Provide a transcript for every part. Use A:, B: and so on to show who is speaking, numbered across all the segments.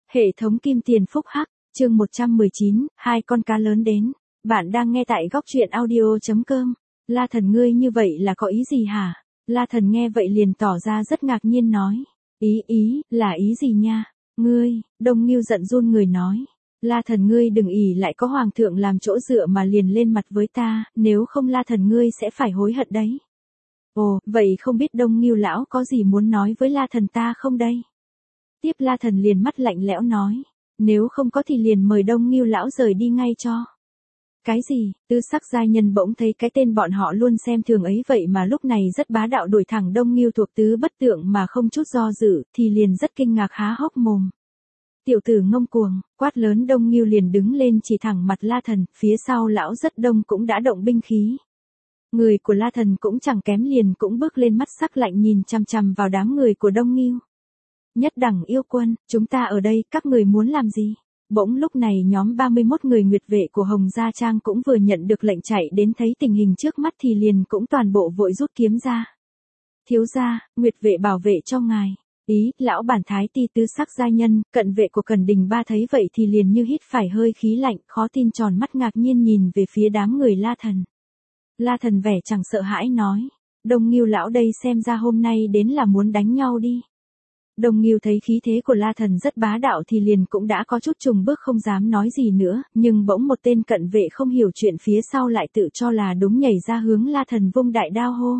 A: Hệ thống kim tiền phúc hắc, chương 119, hai con cá lớn đến. Bạn đang nghe tại góc truyện audio.com. La Thần ngươi như vậy là có ý gì hả? La Thần nghe vậy liền tỏ ra rất ngạc nhiên nói. Là ý gì nha? Ngươi, Đông Ngưu giận run người nói. La Thần ngươi đừng ỷ lại có hoàng thượng làm chỗ dựa mà liền lên mặt với ta, nếu không La Thần ngươi sẽ phải hối hận đấy. Ồ, vậy không biết Đông Ngưu lão có gì muốn nói với La Thần ta không đây? Tiếp La Thần liền mắt lạnh lẽo nói, nếu không có thì liền mời Đông Ngưu lão rời đi ngay cho. Cái gì? Tư Sắc giai nhân bỗng thấy cái tên bọn họ luôn xem thường ấy vậy mà lúc này rất bá đạo đuổi thẳng Đông Ngưu thuộc tứ bất tượng mà không chút do dự, thì liền rất kinh ngạc há hốc mồm. Tiểu tử ngông cuồng, quát lớn Đông Ngưu liền đứng lên chỉ thẳng mặt La Thần, phía sau lão rất đông cũng đã động binh khí. Người của La Thần cũng chẳng kém liền cũng bước lên mắt sắc lạnh nhìn chằm chằm vào đám người của Đông Ngưu. Nhất đẳng yêu quân, chúng ta ở đây, các người muốn làm gì? Bỗng lúc này nhóm 31 người nguyệt vệ của Hồng Gia Trang cũng vừa nhận được lệnh chạy đến thấy tình hình trước mắt thì liền cũng toàn bộ vội rút kiếm ra. Thiếu gia, nguyệt vệ bảo vệ cho ngài. Lão bản thái ti Tư Sắc giai nhân, cận vệ của Cẩn Đình Ba thấy vậy thì liền như hít phải hơi khí lạnh, khó tin tròn mắt ngạc nhiên nhìn về phía đám người La Thần. La Thần vẻ chẳng sợ hãi nói, Đông Ngưu lão đây xem ra hôm nay đến là muốn đánh nhau đi. Đông Ngưu thấy khí thế của La Thần rất bá đạo thì liền cũng đã có chút chùng bước không dám nói gì nữa, nhưng bỗng một tên cận vệ không hiểu chuyện phía sau lại tự cho là đúng nhảy ra hướng La Thần vung đại đao hô.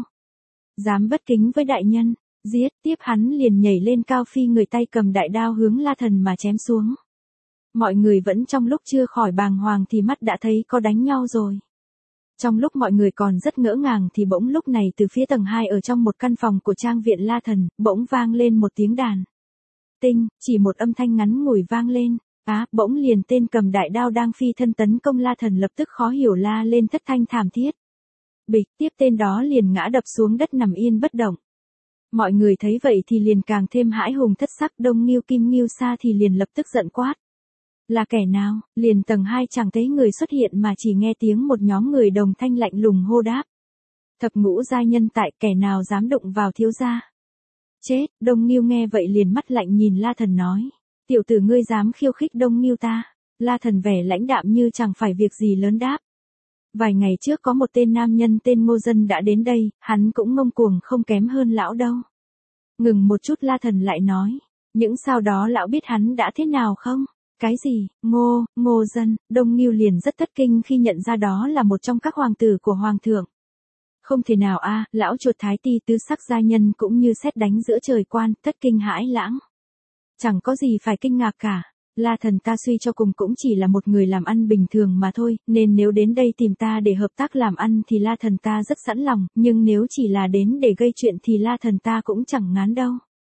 A: Dám bất kính với đại nhân, giết, tiếp hắn liền nhảy lên cao phi người tay cầm đại đao hướng La Thần mà chém xuống. Mọi người vẫn trong lúc chưa khỏi bàng hoàng thì mắt đã thấy có đánh nhau rồi. Trong lúc mọi người còn rất ngỡ ngàng thì bỗng lúc này từ phía tầng 2 ở trong một căn phòng của trang viện La Thần, bỗng vang lên một tiếng đàn. Tinh, chỉ một âm thanh ngắn ngủi vang lên, bỗng liền tên cầm đại đao đang phi thân tấn công La Thần lập tức khó hiểu la lên thất thanh thảm thiết. Bịch, tiếp tên đó liền ngã đập xuống đất nằm yên bất động. Mọi người thấy vậy thì liền càng thêm hãi hùng thất sắc. Đông Ngưu Kim Ngưu Sa thì liền lập tức giận quát. Là kẻ nào? Liền tầng 2 chẳng thấy người xuất hiện mà chỉ nghe tiếng một nhóm người đồng thanh lạnh lùng hô đáp. Thập ngũ giai nhân tại, kẻ nào dám đụng vào thiếu gia? Chết, Đông Ngưu nghe vậy liền mắt lạnh nhìn La Thần nói. Tiểu tử ngươi dám khiêu khích Đông Ngưu ta? La Thần vẻ lãnh đạm như chẳng phải việc gì lớn đáp. Vài ngày trước có một tên nam nhân tên Ngô Dân đã đến đây, hắn cũng ngông cuồng không kém hơn lão đâu. Ngừng một chút La Thần lại nói. Những sau đó lão biết hắn đã thế nào không? Cái gì? Ngô Dân? Đông Ngưu liền rất thất kinh khi nhận ra đó là một trong các hoàng tử của hoàng thượng. Không thể nào lão chuột thái ti Tư Sắc giai nhân cũng như sét đánh giữa trời quan, thất kinh hãi lãng. Chẳng có gì phải kinh ngạc cả. La Thần ta suy cho cùng cũng chỉ là một người làm ăn bình thường mà thôi, nên nếu đến đây tìm ta để hợp tác làm ăn thì La Thần ta rất sẵn lòng, nhưng nếu chỉ là đến để gây chuyện thì La Thần ta cũng chẳng ngán đâu.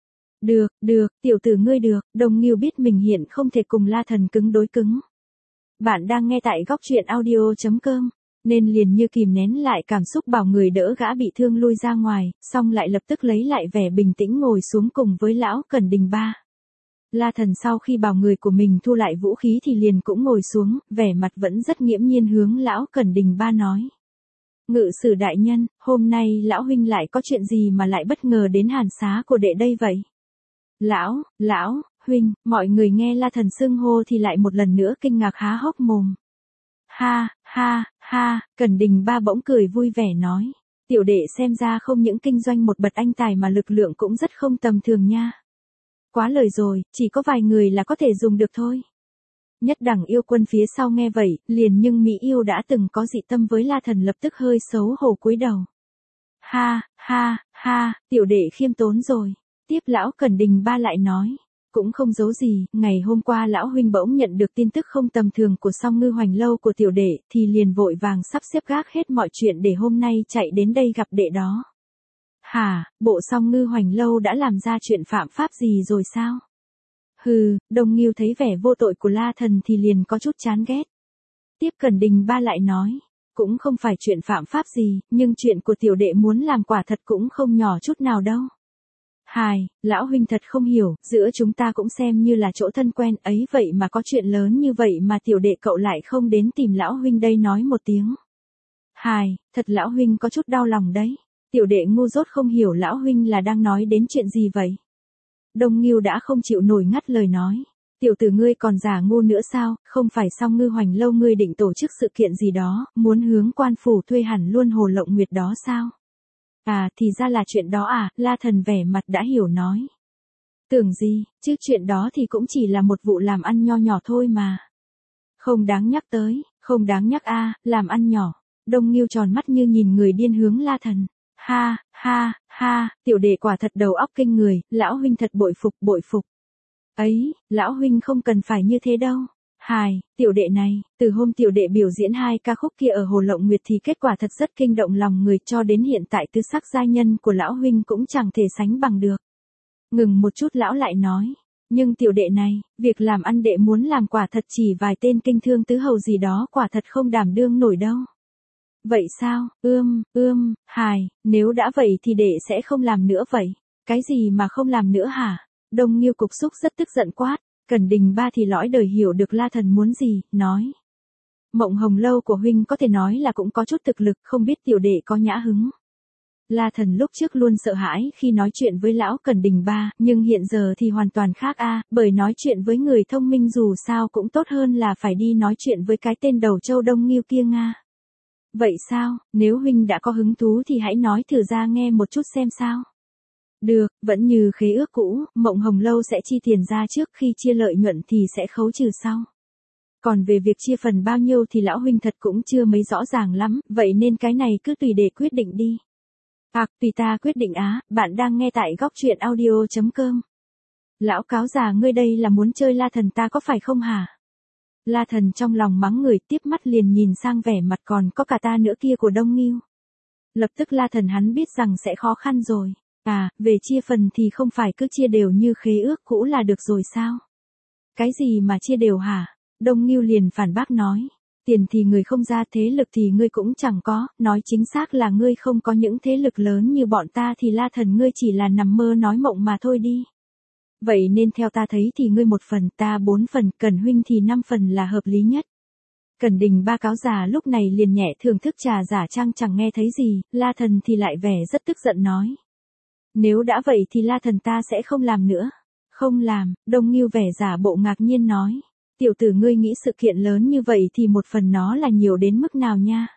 A: Được, tiểu tử ngươi được. Đông Ngưu biết mình hiện không thể cùng La Thần cứng đối cứng. Bạn đang nghe tại góc truyện audio.com, nên liền như kìm nén lại cảm xúc bảo người đỡ gã bị thương lui ra ngoài, xong lại lập tức lấy lại vẻ bình tĩnh ngồi xuống cùng với lão Cẩn Đình Ba. La Thần sau khi bảo người của mình thu lại vũ khí thì liền cũng ngồi xuống, vẻ mặt vẫn rất nghiễm nhiên hướng lão Cẩn Đình Ba nói. Ngự sử đại nhân, hôm nay lão huynh lại có chuyện gì mà lại bất ngờ đến hàn xá của đệ đây vậy? Lão huynh, mọi người nghe La Thần xưng hô thì lại một lần nữa kinh ngạc há hốc mồm. Ha, Cẩn Đình Ba bỗng cười vui vẻ nói. Tiểu đệ xem ra không những kinh doanh một bậc anh tài mà lực lượng cũng rất không tầm thường nha. Quá lời rồi, chỉ có vài người là có thể dùng được thôi. Nhất đẳng yêu quân phía sau nghe vậy, liền nhưng Mỹ yêu đã từng có dị tâm với La Thần lập tức hơi xấu hổ cúi đầu. Ha, tiểu đệ khiêm tốn rồi. Tiếp lão Cẩn Đình Ba lại nói. Cũng không giấu gì, ngày hôm qua lão huynh bỗng nhận được tin tức không tầm thường của Song Ngư Hoành Lâu của tiểu đệ, thì liền vội vàng sắp xếp gác hết mọi chuyện để hôm nay chạy đến đây gặp đệ đó. Hả, bộ Song Ngư Hoành Lâu đã làm ra chuyện phạm pháp gì rồi sao? Đông Ngưu thấy vẻ vô tội của La Thần thì liền có chút chán ghét. Tiếp Cẩn Đình Ba lại nói, cũng không phải chuyện phạm pháp gì, nhưng chuyện của tiểu đệ muốn làm quả thật cũng không nhỏ chút nào đâu. Lão huynh thật không hiểu, giữa chúng ta cũng xem như là chỗ thân quen ấy vậy mà có chuyện lớn như vậy mà tiểu đệ cậu lại không đến tìm lão huynh đây nói một tiếng. Thật lão huynh có chút đau lòng đấy. Tiểu đệ ngu dốt không hiểu lão huynh là đang nói đến chuyện gì vậy. Đông Ngưu đã không chịu nổi ngắt lời nói. Tiểu tử ngươi còn giả ngu nữa sao, không phải Song Ngư Hoành lâu ngươi định tổ chức sự kiện gì đó, muốn hướng quan phủ thuê hẳn luôn Hồ Lộng Nguyệt đó sao? À, thì ra là chuyện đó à, La Thần vẻ mặt đã hiểu nói. Tưởng gì, chứ chuyện đó thì cũng chỉ là một vụ làm ăn nho nhỏ thôi mà. Không đáng nhắc tới, không đáng nhắc a, làm ăn nhỏ. Đông Nghiêu tròn mắt như nhìn người điên hướng La Thần. Ha, ha, ha, tiểu đệ quả thật đầu óc kinh người, lão huynh thật bội phục bội phục. Ấy, lão huynh không cần phải như thế đâu. Hài, tiểu đệ này, từ hôm tiểu đệ biểu diễn 2 ca khúc kia ở Hồ Lộng Nguyệt thì kết quả thật rất kinh động lòng người, cho đến hiện tại tứ sắc giai nhân của lão huynh cũng chẳng thể sánh bằng được. Ngừng một chút lão lại nói, nhưng tiểu đệ này, việc làm ăn đệ muốn làm quả thật chỉ vài tên kinh thương tứ hầu gì đó quả thật không đảm đương nổi đâu. Vậy sao, hài, nếu đã vậy thì đệ sẽ không làm nữa vậy. Cái gì mà không làm nữa hả? Đông Nghiêu cục xúc rất tức giận quát. Cẩn Đình Ba thì lõi đời hiểu được La Thần muốn gì, nói. Mộng Hồng lâu của huynh có thể nói là cũng có chút thực lực, không biết tiểu đệ có nhã hứng. La Thần lúc trước luôn sợ hãi khi nói chuyện với lão Cẩn Đình Ba, nhưng hiện giờ thì hoàn toàn khác a, bởi nói chuyện với người thông minh dù sao cũng tốt hơn là phải đi nói chuyện với cái tên đầu trâu Đông Nghiêu kia nga. Vậy sao, nếu huynh đã có hứng thú thì hãy nói thử ra nghe một chút xem sao. Được, vẫn như khế ước cũ, Mộng Hồng lâu sẽ chi tiền ra trước, khi chia lợi nhuận thì sẽ khấu trừ sau. Còn về việc chia phần bao nhiêu thì lão huynh thật cũng chưa mấy rõ ràng lắm, vậy nên cái này cứ tùy để quyết định đi. Tùy ta quyết định á, bạn đang nghe tại góc truyện audio.com. Lão cáo già ngươi đây là muốn chơi La Thần ta có phải không hả? La Thần trong lòng mắng người, tiếp mắt liền nhìn sang vẻ mặt còn có cả ta nữa kia của Đông Nghiêu. Lập tức La Thần hắn biết rằng sẽ khó khăn rồi. À, về chia phần thì không phải cứ chia đều như khế ước cũ là được rồi sao? Cái gì mà chia đều hả? Đông Nghiêu liền phản bác nói. Tiền thì người không ra, thế lực thì ngươi cũng chẳng có, nói chính xác là ngươi không có những thế lực lớn như bọn ta thì La Thần ngươi chỉ là nằm mơ nói mộng mà thôi đi. Vậy nên theo ta thấy thì ngươi 1 phần, ta 4 phần, Cẩn huynh thì 5 phần là hợp lý nhất. Cẩn Đình Ba cáo già lúc này liền nhẹ thưởng thức trà giả trang chẳng nghe thấy gì, La Thần thì lại vẻ rất tức giận nói. Nếu đã vậy thì La Thần ta sẽ không làm nữa. Không làm, Đông Nghiêu vẻ giả bộ ngạc nhiên nói. Tiểu tử ngươi nghĩ sự kiện lớn như vậy thì 1 phần nó là nhiều đến mức nào nha.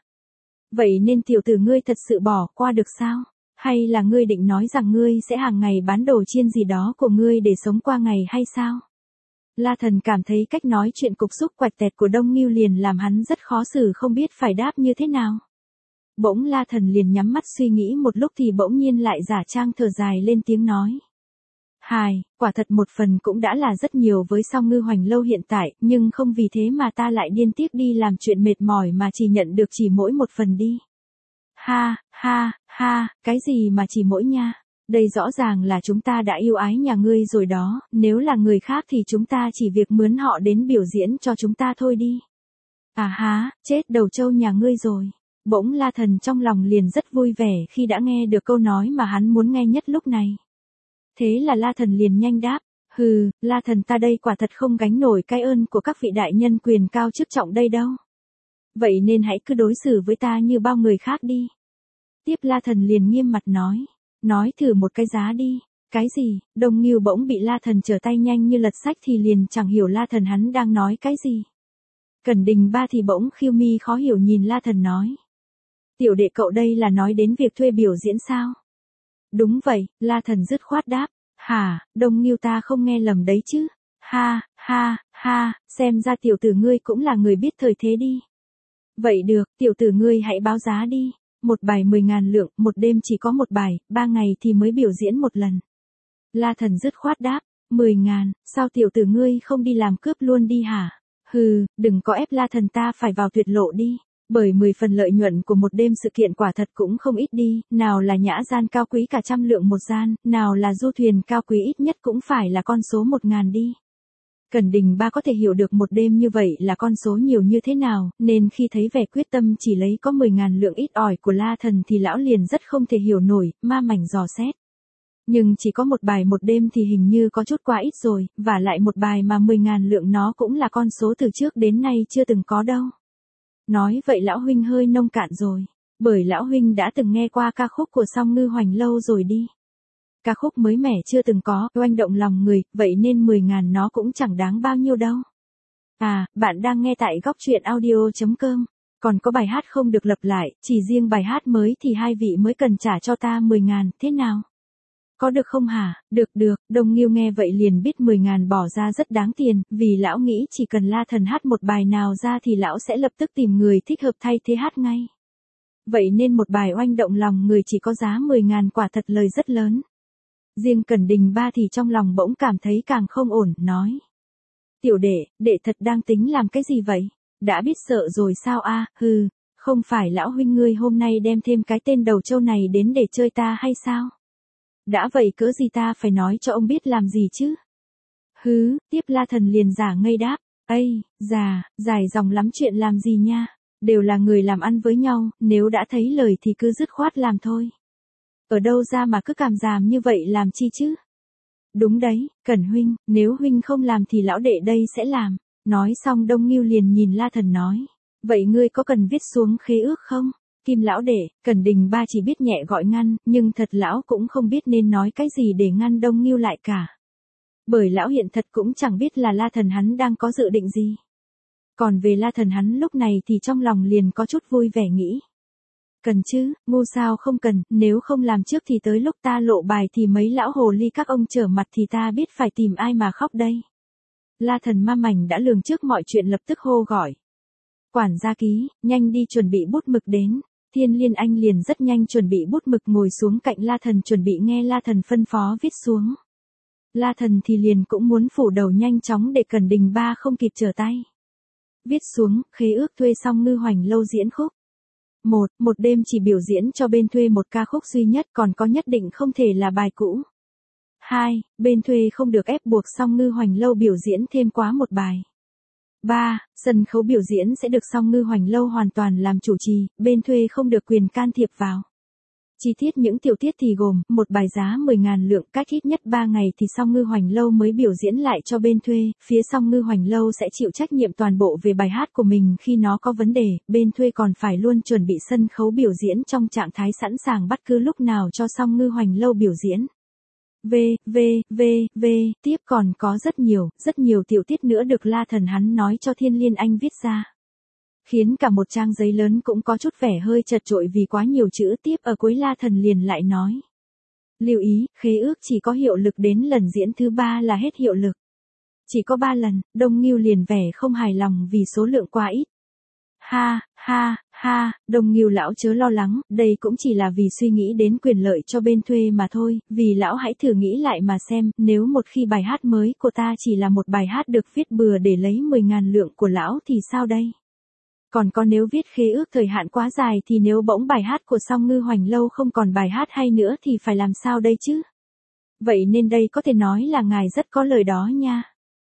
A: Vậy nên tiểu tử ngươi thật sự bỏ qua được sao? Hay là ngươi định nói rằng ngươi sẽ hàng ngày bán đồ chiên gì đó của ngươi để sống qua ngày hay sao? La Thần cảm thấy cách nói chuyện cục xúc quạch tẹt của Đông Nghiêu liền làm hắn rất khó xử, không biết phải đáp như thế nào. Bỗng La Thần liền nhắm mắt suy nghĩ một lúc thì bỗng nhiên lại giả trang thở dài lên tiếng nói. Hài, quả thật 1 phần cũng đã là rất nhiều với Song Ngư Hoành lâu hiện tại, nhưng không vì thế mà ta lại điên tiếc đi làm chuyện mệt mỏi mà chỉ nhận được chỉ mỗi 1 phần đi. Ha, ha, ha, cái gì mà chỉ mỗi nha? Đây rõ ràng là chúng ta đã yêu ái nhà ngươi rồi đó, nếu là người khác thì chúng ta chỉ việc mướn họ đến biểu diễn cho chúng ta thôi đi. À há, chết đầu trâu nhà ngươi rồi. Bỗng La Thần trong lòng liền rất vui vẻ khi đã nghe được câu nói mà hắn muốn nghe nhất lúc này. Thế là La Thần liền nhanh đáp, hừ, La Thần ta đây quả thật không gánh nổi cái ơn của các vị đại nhân quyền cao chức trọng đây đâu. Vậy nên hãy cứ đối xử với ta như bao người khác đi. Tiếp La Thần liền nghiêm mặt nói thử một cái giá đi. Cái gì? Đông Nghiêu bỗng bị La Thần trở tay nhanh như lật sách thì liền chẳng hiểu La Thần hắn đang nói cái gì. Cẩn Đình Ba thì bỗng khiêu mi khó hiểu nhìn La Thần nói. Tiểu đệ cậu đây là nói đến việc thuê biểu diễn sao? Đúng vậy, La Thần dứt khoát đáp. Hả, Đông Nghiêu ta không nghe lầm đấy chứ? Ha, ha, ha, xem ra tiểu tử ngươi cũng là người biết thời thế đi. Vậy được, tiểu tử ngươi hãy báo giá đi. 1 bài 10.000 lượng, 1 đêm chỉ có 1 bài, 3 ngày thì mới biểu diễn 1 lần. La Thần dứt khoát đáp. 10.000, sao tiểu tử ngươi không đi làm cướp luôn đi hả? Hừ, đừng có ép La Thần ta phải vào tuyệt lộ đi. Bởi 10 phần lợi nhuận của 1 đêm sự kiện quả thật cũng không ít đi, nào là nhã gian cao quý cả 100 lượng 1 gian, nào là du thuyền cao quý ít nhất cũng phải là con số 1.000 đi. Cẩn Đình Ba có thể hiểu được 1 đêm như vậy là con số nhiều như thế nào, nên khi thấy vẻ quyết tâm chỉ lấy có 10.000 lượng ít ỏi của La Thần thì lão liền rất không thể hiểu nổi, ma mảnh dò xét. Nhưng chỉ có 1 bài 1 đêm thì hình như có chút quá ít rồi, và lại 1 bài mà 10.000 lượng nó cũng là con số từ trước đến nay chưa từng có đâu. Nói vậy lão huynh hơi nông cạn rồi, bởi lão huynh đã từng nghe qua ca khúc của Song Ngư Hoành lâu rồi đi. Ca khúc mới mẻ chưa từng có, oanh động lòng người, vậy nên 10.000 nó cũng chẳng đáng bao nhiêu đâu. À, bạn đang nghe tại góc truyện audio.com. Còn có bài hát không được lặp lại, chỉ riêng bài hát mới thì hai vị mới cần trả cho ta 10.000, thế nào? Có được không hả? Được được, Đông Nghiêu nghe vậy liền biết 10.000 bỏ ra rất đáng tiền, vì lão nghĩ chỉ cần La Thần hát một bài nào ra thì lão sẽ lập tức tìm người thích hợp thay thế hát ngay. Vậy nên một bài oanh động lòng người chỉ có giá 10.000 quả thật lời rất lớn. Riêng Cẩn Đình Ba thì trong lòng bỗng cảm thấy càng không ổn, nói. Tiểu đệ thật đang tính làm cái gì vậy? Đã biết sợ rồi sao a? Hừ, không phải lão huynh ngươi hôm nay đem thêm cái tên đầu trâu này đến để chơi ta hay sao? Đã vậy cỡ gì ta phải nói cho ông biết làm gì chứ? Hứ, tiếp La Thần liền giả ngây đáp. Ây, dài dòng lắm chuyện làm gì nha? Đều là người làm ăn với nhau, nếu đã thấy lời thì cứ dứt khoát làm thôi. Ở đâu ra mà cứ cảm giảm như vậy làm chi chứ? Đúng đấy, Cẩn huynh, nếu huynh không làm thì lão đệ đây sẽ làm. Nói xong Đông Nghiêu liền nhìn La Thần nói. Vậy ngươi có cần viết xuống khế ước không? Kim lão đệ, Cẩn Đình Ba chỉ biết nhẹ gọi ngăn, nhưng thật lão cũng không biết nên nói cái gì để ngăn Đông Nghiêu lại cả. Bởi lão hiện thật cũng chẳng biết là La Thần hắn đang có dự định gì. Còn về La Thần hắn lúc này thì trong lòng liền có chút vui vẻ nghĩ. Cần chứ, ngu sao không cần, nếu không làm trước thì tới lúc ta lộ bài thì mấy lão hồ ly các ông trở mặt thì ta biết phải tìm ai mà khóc đây. La Thần Ma Mảnh đã lường trước mọi chuyện lập tức hô gọi. Quản gia Ký, nhanh đi chuẩn bị bút mực đến. Thiên Liên Anh liền rất nhanh chuẩn bị bút mực ngồi xuống cạnh La Thần chuẩn bị nghe La Thần phân phó viết xuống. La Thần thì liền cũng muốn phủ đầu nhanh chóng để Cẩn Đình Ba không kịp trở tay. Viết xuống, khế ước thuê xong Ngư Hoành Lâu diễn khúc. Một đêm chỉ biểu diễn cho bên thuê một ca khúc duy nhất, còn có nhất định không thể là bài cũ. 2. Bên thuê không được ép buộc Song Ngư Hoành Lâu biểu diễn thêm quá một bài. 3. Sân khấu biểu diễn sẽ được Song Ngư Hoành Lâu hoàn toàn làm chủ trì, bên thuê không được quyền can thiệp vào. Chi tiết những tiểu tiết thì gồm, một bài giá 10.000 lượng, cách ít nhất 3 ngày thì Song Ngư Hoành Lâu mới biểu diễn lại cho bên thuê, phía Song Ngư Hoành Lâu sẽ chịu trách nhiệm toàn bộ về bài hát của mình khi nó có vấn đề, bên thuê còn phải luôn chuẩn bị sân khấu biểu diễn trong trạng thái sẵn sàng bất cứ lúc nào cho Song Ngư Hoành Lâu biểu diễn. Tiếp còn có rất nhiều tiểu tiết nữa được La Thần hắn nói cho Thiên Liên Anh viết ra. Khiến cả một trang giấy lớn cũng có chút vẻ hơi chật chội vì quá nhiều chữ. Tiếp ở cuối La Thần liền lại nói. Lưu ý, khế ước chỉ có hiệu lực đến lần diễn thứ 3 là hết hiệu lực. Chỉ có 3 lần, Đông Nghiêu liền vẻ không hài lòng vì số lượng quá ít. Ha, Đông Nghiêu lão chớ lo lắng, đây cũng chỉ là vì suy nghĩ đến quyền lợi cho bên thuê mà thôi, vì lão hãy thử nghĩ lại mà xem, nếu một khi bài hát mới của ta chỉ là một bài hát được viết bừa để lấy 10.000 lượng của lão thì sao đây? Còn có nếu viết khế ước thời hạn quá dài thì nếu bỗng bài hát của Song Ngư Hoành Lâu không còn bài hát hay nữa thì phải làm sao đây chứ? Vậy nên đây có thể nói là ngài rất có lời đó nha.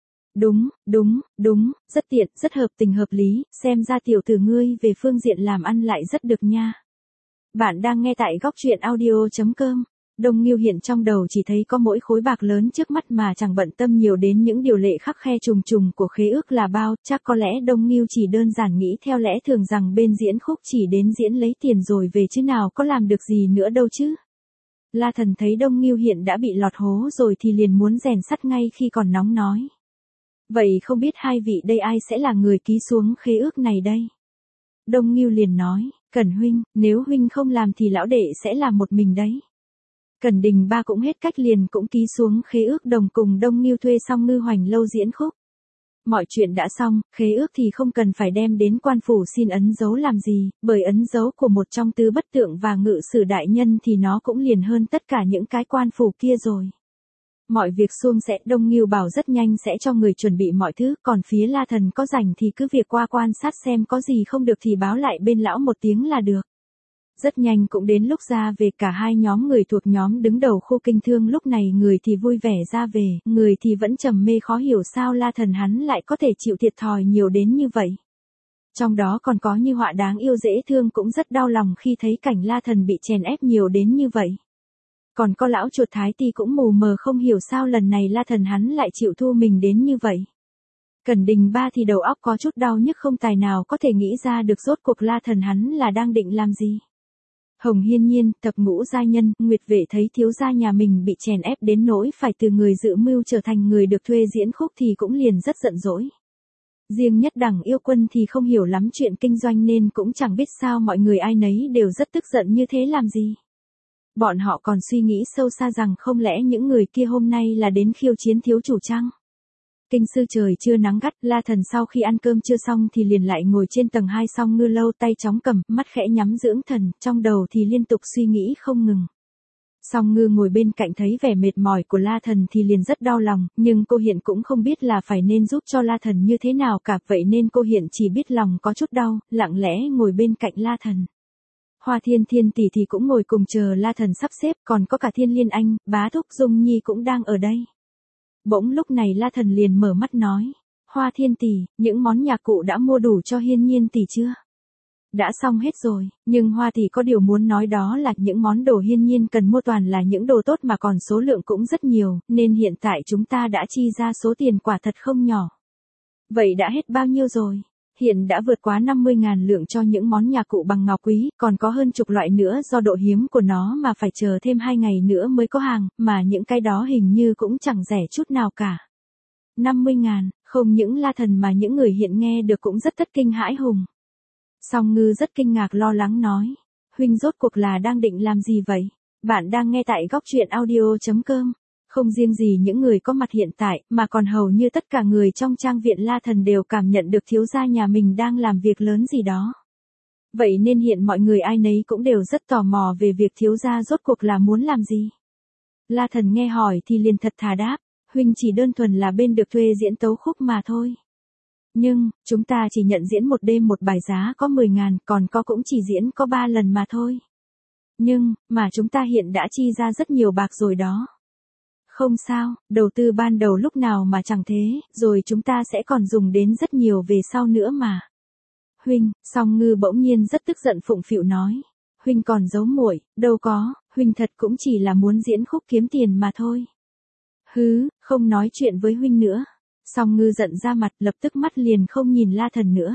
A: Đúng, rất tiện, rất hợp tình hợp lý, xem ra tiểu tử ngươi về phương diện làm ăn lại rất được nha. Bạn đang nghe tại góc truyện audio.com. Đông Nghiêu hiện trong đầu chỉ thấy có mỗi khối bạc lớn trước mắt mà chẳng bận tâm nhiều đến những điều lệ khắc khe trùng trùng của khế ước là bao, chắc có lẽ Đông Nghiêu chỉ đơn giản nghĩ theo lẽ thường rằng bên diễn khúc chỉ đến diễn lấy tiền rồi về chứ nào có làm được gì nữa đâu chứ. La Thần thấy Đông Nghiêu hiện đã bị lọt hố rồi thì liền muốn rèn sắt ngay khi còn nóng nói. Vậy không biết hai vị đây ai sẽ là người ký xuống khế ước này đây? Đông Nghiêu liền nói, Cẩn huynh, nếu huynh không làm thì lão đệ sẽ làm một mình đấy. Cẩn Đình Ba cũng hết cách liền cũng ký xuống khế ước đồng cùng Đông Nghiêu thuê Song Ngư Hoành Lâu diễn khúc. Mọi chuyện đã xong, khế ước thì không cần phải đem đến quan phủ xin ấn dấu làm gì, bởi ấn dấu của một trong tứ bất tượng và ngự sử đại nhân thì nó cũng liền hơn tất cả những cái quan phủ kia rồi. Mọi việc suông sẽ, Đông Nghiêu bảo rất nhanh sẽ cho người chuẩn bị mọi thứ, còn phía La Thần có rảnh thì cứ việc qua quan sát xem có gì không được thì báo lại bên lão một tiếng là được. Rất nhanh cũng đến lúc ra về, cả hai nhóm người thuộc nhóm đứng đầu khu kinh thương lúc này người thì vui vẻ ra về, người thì vẫn trầm mê khó hiểu sao La Thần hắn lại có thể chịu thiệt thòi nhiều đến như vậy. Trong đó còn có Như Họa đáng yêu dễ thương cũng rất đau lòng khi thấy cảnh La Thần bị chèn ép nhiều đến như vậy. Còn có lão chuột Thái Ti cũng mù mờ không hiểu sao lần này La Thần hắn lại chịu thua mình đến như vậy. Cẩn Đình Ba thì đầu óc có chút đau nhức không tài nào có thể nghĩ ra được rốt cuộc La Thần hắn là đang định làm gì. Hồng Hiên Nhiên, tập ngũ gia nhân, Nguyệt Vệ thấy thiếu gia nhà mình bị chèn ép đến nỗi phải từ người dự mưu trở thành người được thuê diễn khúc thì cũng liền rất giận dỗi. Riêng Nhất Đẳng Yêu Quân thì không hiểu lắm chuyện kinh doanh nên cũng chẳng biết sao mọi người ai nấy đều rất tức giận như thế làm gì. Bọn họ còn suy nghĩ sâu xa rằng không lẽ những người kia hôm nay là đến khiêu chiến thiếu chủ chăng? Kinh sư trời chưa nắng gắt, La Thần sau khi ăn cơm chưa xong thì liền lại ngồi trên tầng 2 Song Ngư lâu, tay chóng cầm, mắt khẽ nhắm dưỡng thần, trong đầu thì liên tục suy nghĩ không ngừng. Song Ngư ngồi bên cạnh thấy vẻ mệt mỏi của La Thần thì liền rất đau lòng, nhưng cô hiện cũng không biết là phải nên giúp cho La Thần như thế nào cả, vậy nên cô hiện chỉ biết lòng có chút đau, lặng lẽ ngồi bên cạnh La Thần. Hoa Thiên Thiên tỷ thì cũng ngồi cùng chờ La Thần sắp xếp, còn có cả Thiên Liên Anh, Bá Thúc, Dung Nhi cũng đang ở đây. Bỗng lúc này La Thần liền mở mắt nói, Hoa Thiên tỷ, những món nhạc cụ đã mua đủ cho Hiên Nhiên tỷ chưa? Đã xong hết rồi, nhưng Hoa tỷ có điều muốn nói, đó là những món đồ Hiên Nhiên cần mua toàn là những đồ tốt mà còn số lượng cũng rất nhiều, nên hiện tại chúng ta đã chi ra số tiền quả thật không nhỏ. Vậy đã hết bao nhiêu rồi? Hiện đã vượt quá 50.000 lượng cho những món nhạc cụ bằng ngọc quý, còn có hơn chục loại nữa do độ hiếm của nó mà phải chờ thêm 2 ngày nữa mới có hàng, mà những cái đó hình như cũng chẳng rẻ chút nào cả. 50.000, không những La Thần mà những người hiện nghe được cũng rất thất kinh hãi hùng. Song Ngư rất kinh ngạc lo lắng nói, huynh rốt cuộc là đang định làm gì vậy? Bạn đang nghe tại góc truyện audio.com. Không riêng gì những người có mặt hiện tại, mà còn hầu như tất cả người trong trang viện La Thần đều cảm nhận được thiếu gia nhà mình đang làm việc lớn gì đó. Vậy nên hiện mọi người ai nấy cũng đều rất tò mò về việc thiếu gia rốt cuộc là muốn làm gì. La Thần nghe hỏi thì liền thật thà đáp, huynh chỉ đơn thuần là bên được thuê diễn tấu khúc mà thôi. Nhưng, chúng ta chỉ nhận diễn một đêm một bài giá có 10.000, còn có cũng chỉ diễn có 3 lần mà thôi. Nhưng, mà chúng ta hiện đã chi ra rất nhiều bạc rồi đó. Không sao, đầu tư ban đầu lúc nào mà chẳng thế, rồi chúng ta sẽ còn dùng đến rất nhiều về sau nữa mà. Huynh, Song Ngư bỗng nhiên rất tức giận phụng phịu nói. Huynh còn giấu muội, đâu có, huynh thật cũng chỉ là muốn diễn khúc kiếm tiền mà thôi. Hứ, không nói chuyện với huynh nữa. Song Ngư giận ra mặt, lập tức mắt liền không nhìn La Thần nữa.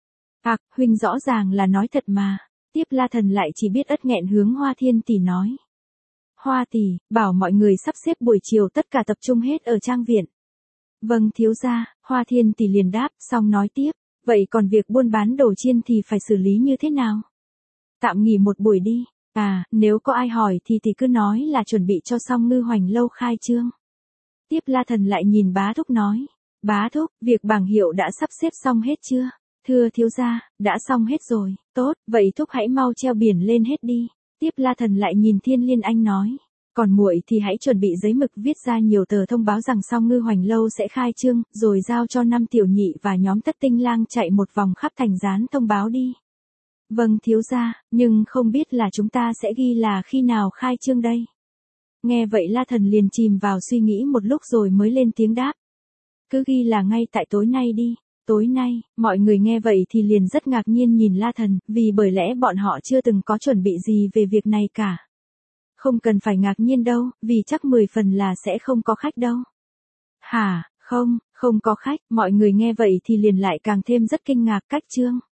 A: Huynh rõ ràng là nói thật mà. Tiếp La Thần lại chỉ biết ất nghẹn hướng Hoa Thiên tỷ nói. Hoa tỷ, bảo mọi người sắp xếp buổi chiều tất cả tập trung hết ở trang viện. Vâng thiếu gia, Hoa Thiên tỷ liền đáp, xong nói tiếp, vậy còn việc buôn bán đồ chiên thì phải xử lý như thế nào? Tạm nghỉ một buổi đi, nếu có ai hỏi thì tỷ cứ nói là chuẩn bị cho xong Ngư Hoành lâu khai trương. Tiếp La Thần lại nhìn Bá Thúc nói, Bá Thúc, việc bảng hiệu đã sắp xếp xong hết chưa? Thưa thiếu gia, đã xong hết rồi, tốt, vậy Thúc hãy mau treo biển lên hết đi. Tiếp La Thần lại nhìn Thiên Liên Anh nói, còn muội thì hãy chuẩn bị giấy mực viết ra nhiều tờ thông báo rằng Song Ngư Hoành lâu sẽ khai trương, rồi giao cho 5 tiểu nhị và nhóm Thất Tinh Lang chạy một vòng khắp thành dán thông báo đi. Vâng thiếu gia, nhưng không biết là chúng ta sẽ ghi là khi nào khai trương đây? Nghe vậy La Thần liền chìm vào suy nghĩ một lúc rồi mới lên tiếng đáp. Cứ ghi là ngay tại tối nay đi. Tối nay, mọi người nghe vậy thì liền rất ngạc nhiên nhìn La Thần, vì bởi lẽ bọn họ chưa từng có chuẩn bị gì về việc này cả. Không cần phải ngạc nhiên đâu, vì chắc 10 phần là sẽ không có khách đâu. Hả, không có khách, mọi người nghe vậy thì liền lại càng thêm rất kinh ngạc. Cách chương